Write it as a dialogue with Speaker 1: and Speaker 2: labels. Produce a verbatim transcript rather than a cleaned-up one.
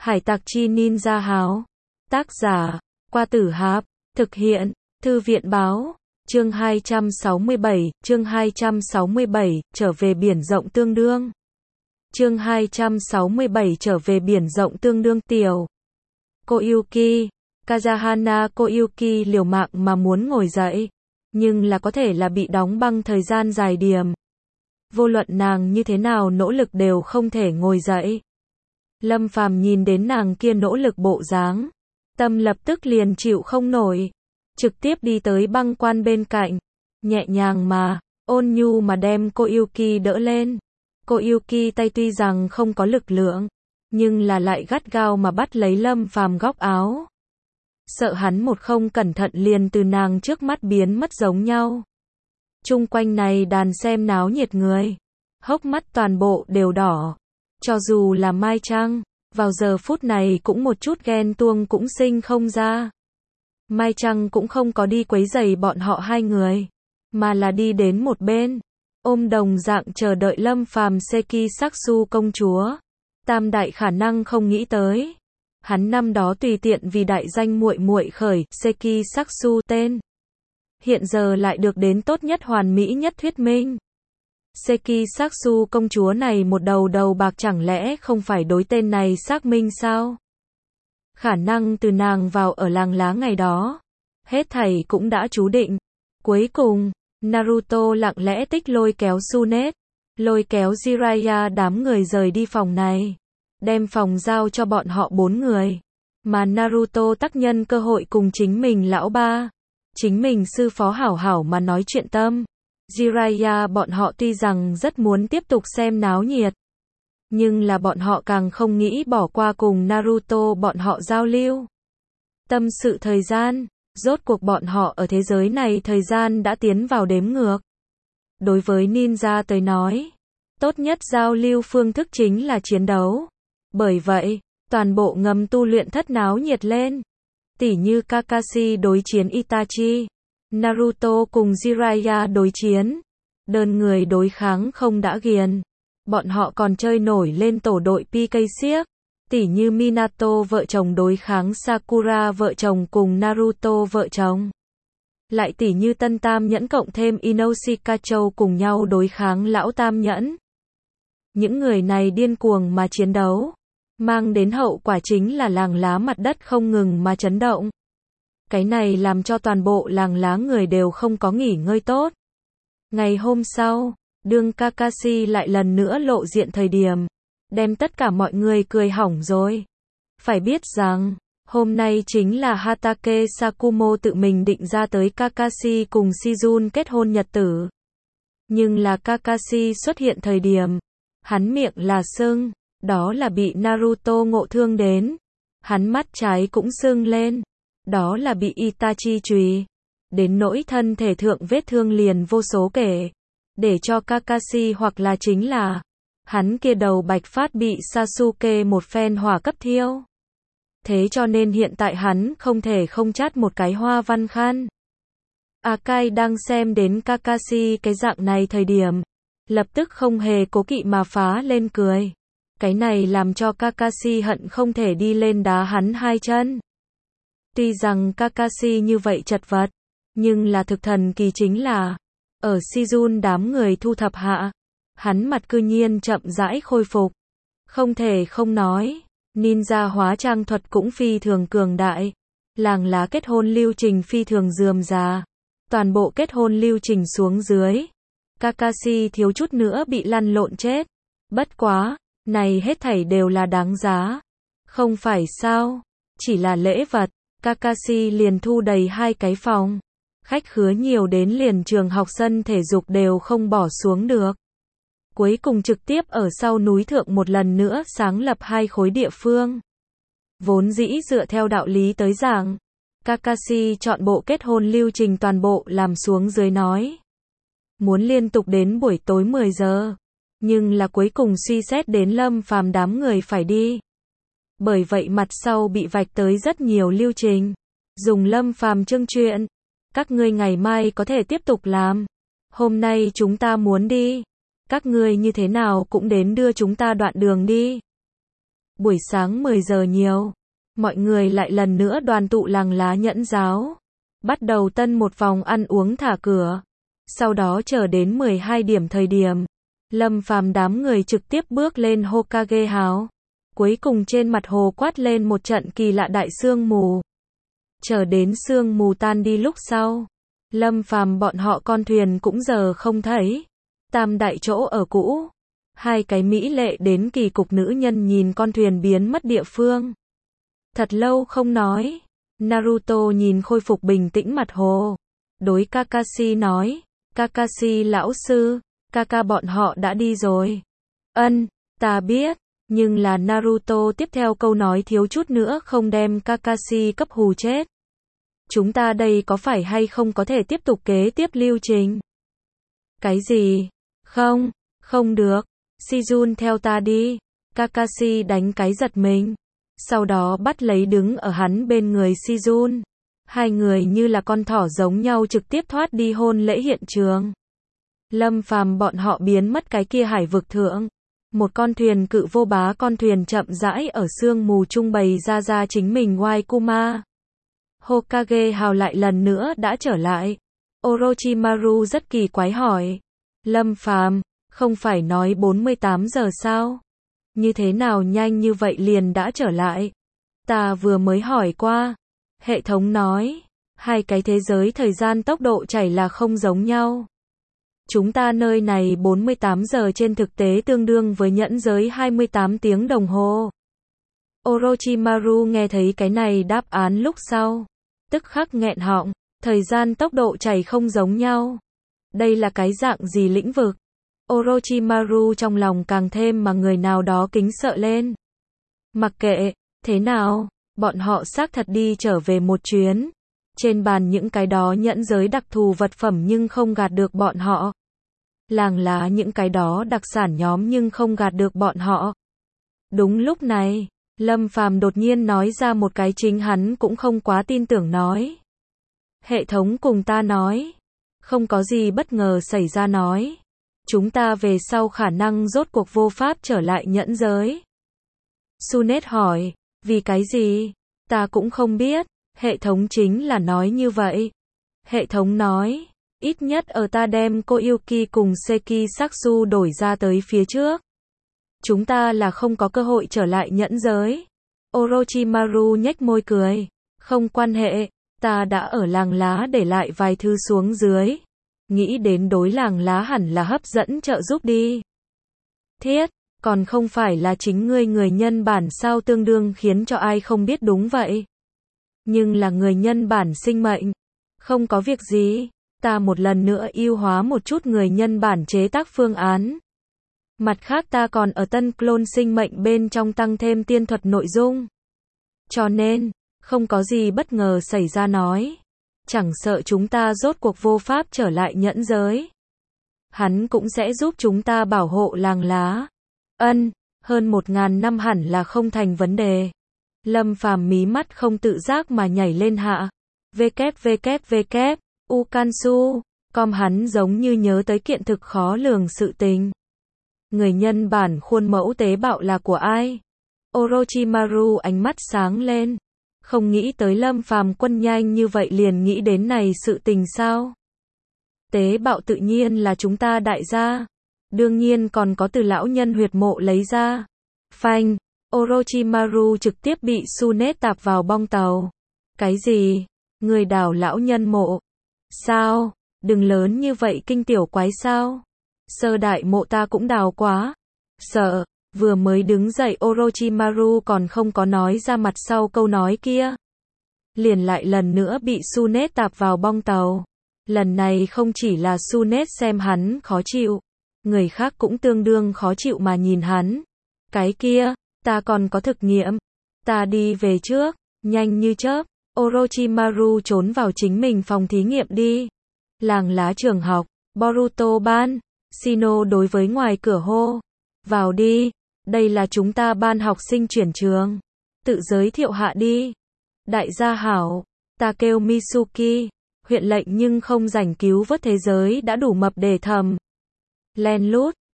Speaker 1: Hải tặc chi ninja háo. Tác giả, Qua Tử Háp. Thực hiện, Thư viện báo. Chương hai trăm sáu mươi bảy, chương hai trăm sáu mươi bảy, trở về biển rộng tương đương. Chương hai trăm sáu mươi bảy trở về biển rộng tương đương tiểu. Koyuki, Kazahana Koyuki liều mạng mà muốn ngồi dậy, nhưng là có thể là bị đóng băng thời gian dài điềm. Vô luận nàng như thế nào nỗ lực đều không thể ngồi dậy. Lâm Phàm nhìn đến nàng kia nỗ lực bộ dáng, tâm lập tức liền chịu không nổi, trực tiếp đi tới băng quan bên cạnh, nhẹ nhàng mà, ôn nhu mà đem Koyuki đỡ lên. Koyuki tay tuy rằng không có lực lượng, nhưng là lại gắt gao mà bắt lấy Lâm Phàm góc áo. Sợ hắn một không cẩn thận liền từ nàng trước mắt biến mất giống nhau. Chung quanh này đàn xem náo nhiệt người, hốc mắt toàn bộ đều đỏ. Cho dù là Mai Trăng, vào giờ phút này cũng một chút ghen tuông cũng sinh không ra. Mai Trăng cũng không có đi quấy rầy bọn họ hai người, mà là đi đến một bên, ôm đồng dạng chờ đợi Lâm Phàm Seki Saksu công chúa. Tam đại khả năng không nghĩ tới, hắn năm đó tùy tiện vì đại danh muội muội khởi Seki Saksu tên, hiện giờ lại được đến tốt nhất hoàn mỹ nhất thuyết minh. Seki Saksu công chúa này một đầu đầu bạc chẳng lẽ không phải đối tên này xác minh sao? Khả năng từ nàng vào ở làng lá ngày đó, hết thảy cũng đã chú định. Cuối cùng, Naruto lặng lẽ tích lôi kéo Tsunade, lôi kéo Jiraiya đám người rời đi phòng này, đem phòng giao cho bọn họ bốn người. Mà Naruto tác nhân cơ hội cùng chính mình lão ba, chính mình sư phó hảo hảo mà nói chuyện tâm. Jiraiya bọn họ tuy rằng rất muốn tiếp tục xem náo nhiệt, nhưng là bọn họ càng không nghĩ bỏ qua cùng Naruto bọn họ giao lưu. Tâm sự thời gian, rốt cuộc bọn họ ở thế giới này thời gian đã tiến vào đếm ngược. Đối với ninja tới nói, tốt nhất giao lưu phương thức chính là chiến đấu. Bởi vậy, toàn bộ ngầm tu luyện thất náo nhiệt lên. Tỉ như Kakashi đối chiến Itachi, Naruto cùng Jiraiya đối chiến, đơn người đối kháng không đã ghiền. Bọn họ còn chơi nổi lên tổ đội pê ca xiếc, tỉ như Minato vợ chồng đối kháng Sakura vợ chồng cùng Naruto vợ chồng. Lại tỉ như Tân Tam Nhẫn cộng thêm Inoshika Châu cùng nhau đối kháng Lão Tam Nhẫn. Những người này điên cuồng mà chiến đấu, mang đến hậu quả chính là làng lá mặt đất không ngừng mà chấn động. Cái này làm cho toàn bộ làng lá người đều không có nghỉ ngơi tốt. Ngày hôm sau, đương Kakashi lại lần nữa lộ diện thời điểm, đem tất cả mọi người cười hỏng rồi. Phải biết rằng, hôm nay chính là Hatake Sakumo tự mình định ra tới Kakashi cùng Shizune kết hôn nhật tử. Nhưng là Kakashi xuất hiện thời điểm, hắn miệng là sưng, đó là bị Naruto ngộ thương đến. Hắn mắt trái cũng sưng lên, đó là bị Itachi chùy. Đến nỗi thân thể thượng vết thương liền vô số kể. Để cho Kakashi hoặc là chính là, hắn kia đầu bạch phát bị Sasuke một phen hỏa cấp thiêu. Thế cho nên hiện tại hắn không thể không chát một cái hoa văn khăn. Akai đang xem đến Kakashi cái dạng này thời điểm, lập tức không hề cố kỵ mà phá lên cười. Cái này làm cho Kakashi hận không thể đi lên đá hắn hai chân. Tuy rằng Kakashi như vậy chật vật, nhưng là thực thần kỳ chính là, ở Shizune đám người thu thập hạ, hắn mặt cư nhiên chậm rãi khôi phục. Không thể không nói, ninja hóa trang thuật cũng phi thường cường đại. Làng lá kết hôn lưu trình phi thường rườm rà. Toàn bộ kết hôn lưu trình xuống dưới, Kakashi thiếu chút nữa bị lăn lộn chết. Bất quá, này hết thảy đều là đáng giá. Không phải sao, chỉ là lễ vật, Kakashi liền thu đầy hai cái phòng. Khách khứa nhiều đến liền trường học sân thể dục đều không bỏ xuống được. Cuối cùng trực tiếp ở sau núi thượng một lần nữa sáng lập hai khối địa phương. Vốn dĩ dựa theo đạo lý tới giảng, Kakashi chọn bộ kết hôn lưu trình toàn bộ làm xuống dưới nói. Muốn liên tục đến buổi tối mười giờ. Nhưng là cuối cùng suy xét đến Lâm Phàm đám người phải đi. Bởi vậy mặt sau bị vạch tới rất nhiều lưu trình. Dùng Lâm Phàm chương chuyện. Các ngươi ngày mai có thể tiếp tục làm. Hôm nay chúng ta muốn đi. Các ngươi như thế nào cũng đến đưa chúng ta đoạn đường đi. Buổi sáng mười giờ nhiều, mọi người lại lần nữa đoàn tụ làng lá Nhẫn giáo. Bắt đầu tân một vòng ăn uống thả cửa. Sau đó chờ đến mười hai điểm thời điểm, Lâm Phàm đám người trực tiếp bước lên Hokage House. Cuối cùng trên mặt hồ quát lên một trận kỳ lạ đại sương mù. Chờ đến sương mù tan đi lúc sau, Lâm Phàm bọn họ con thuyền cũng giờ không thấy. Tam đại chỗ ở cũ, hai cái mỹ lệ đến kỳ cục nữ nhân nhìn con thuyền biến mất địa phương. Thật lâu không nói, Naruto nhìn khôi phục bình tĩnh mặt hồ. Đối Kakashi nói, Kakashi lão sư, Kaka bọn họ đã đi rồi. Ân, ta biết, nhưng là Naruto tiếp theo câu nói thiếu chút nữa không đem Kakashi cấp hù chết. Chúng ta đây có phải hay không có thể tiếp tục kế tiếp lưu trình? Cái gì? Không, không được. Shizun theo ta đi. Kakashi đánh cái giật mình. Sau đó bắt lấy đứng ở hắn bên người Shizun. Hai người như là con thỏ giống nhau trực tiếp thoát đi hôn lễ hiện trường. Lâm Phàm bọn họ biến mất cái kia hải vực thượng. Một con thuyền cự vô bá con thuyền chậm rãi ở sương mù trung bày ra ra chính mình White Kuma. Hokage House lại lần nữa đã trở lại. Orochimaru rất kỳ quái hỏi. Lâm Phàm, không phải nói bốn mươi tám giờ sao? Như thế nào nhanh như vậy liền đã trở lại? Ta vừa mới hỏi qua. Hệ thống nói, hai cái thế giới thời gian tốc độ chảy là không giống nhau. Chúng ta nơi này bốn mươi tám giờ trên thực tế tương đương với nhẫn giới hai mươi tám tiếng đồng hồ. Orochimaru nghe thấy cái này đáp án lúc sau, tức khắc nghẹn họng, thời gian tốc độ chảy không giống nhau. Đây là cái dạng gì lĩnh vực? Orochimaru trong lòng càng thêm mà người nào đó kính sợ lên. Mặc kệ, thế nào, bọn họ xác thật đi trở về một chuyến. Trên bàn những cái đó nhẫn giới đặc thù vật phẩm nhưng không gạt được bọn họ. Làng lá những cái đó đặc sản nhóm nhưng không gạt được bọn họ. Đúng lúc này, Lâm Phàm đột nhiên nói ra một cái chính hắn cũng không quá tin tưởng nói. Hệ thống cùng ta nói, không có gì bất ngờ xảy ra nói. Chúng ta về sau khả năng rốt cuộc vô pháp trở lại nhẫn giới. Sunet hỏi, vì cái gì? Ta cũng không biết, hệ thống chính là nói như vậy. Hệ thống nói, ít nhất ở ta đem Koyuki cùng Seki Saksu đổi ra tới phía trước. Chúng ta là không có cơ hội trở lại nhẫn giới. Orochimaru nhếch môi cười. Không quan hệ, ta đã ở làng lá để lại vài thư xuống dưới. Nghĩ đến đối làng lá hẳn là hấp dẫn trợ giúp đi. Thiết, còn không phải là chính ngươi người nhân bản sao tương đương khiến cho ai không biết đúng vậy. Nhưng là người nhân bản sinh mệnh. Không có việc gì, ta một lần nữa ưu hóa một chút người nhân bản chế tác phương án. Mặt khác ta còn ở tân clone sinh mệnh bên trong tăng thêm tiên thuật nội dung. Cho nên, không có gì bất ngờ xảy ra nói. Chẳng sợ chúng ta rốt cuộc vô pháp trở lại nhẫn giới. Hắn cũng sẽ giúp chúng ta bảo hộ làng lá. Ân, hơn một ngàn năm hẳn là không thành vấn đề. Lâm Phàm mí mắt không tự giác mà nhảy lên hạ. www, Ukansu, com hắn giống như nhớ tới kiện thực khó lường sự tình. Người nhân bản khuôn mẫu tế bào là của ai? Orochimaru ánh mắt sáng lên. Không nghĩ tới Lâm Phàm quân nhanh như vậy liền nghĩ đến này sự tình sao? Tế bào tự nhiên là chúng ta đại gia. Đương nhiên còn có từ lão nhân huyệt mộ lấy ra. Phanh, Orochimaru trực tiếp bị Sunet tạp vào bong tàu. Cái gì? Người đào lão nhân mộ? Sao? Đừng lớn như vậy kinh tiểu quái sao? Sơ đại mộ ta cũng đào quá. Sợ, vừa mới đứng dậy Orochimaru còn không có nói ra mặt sau câu nói kia. Liền lại lần nữa bị Sunet tạp vào bong tàu. Lần này không chỉ là Sunet xem hắn khó chịu. Người khác cũng tương đương khó chịu mà nhìn hắn. Cái kia, ta còn có thực nghiệm. Ta đi về trước, nhanh như chớp. Orochimaru trốn vào chính mình phòng thí nghiệm đi. Làng lá trường học, Boruto ban. Shino đối với ngoài cửa hô. Vào đi, đây là chúng ta ban học sinh chuyển trường. Tự giới thiệu hạ đi. Đại gia hảo, ta kêu Mitsuki. Huyện lệnh nhưng không rảnh cứu vớt thế giới đã đủ mập để thầm. Len lút,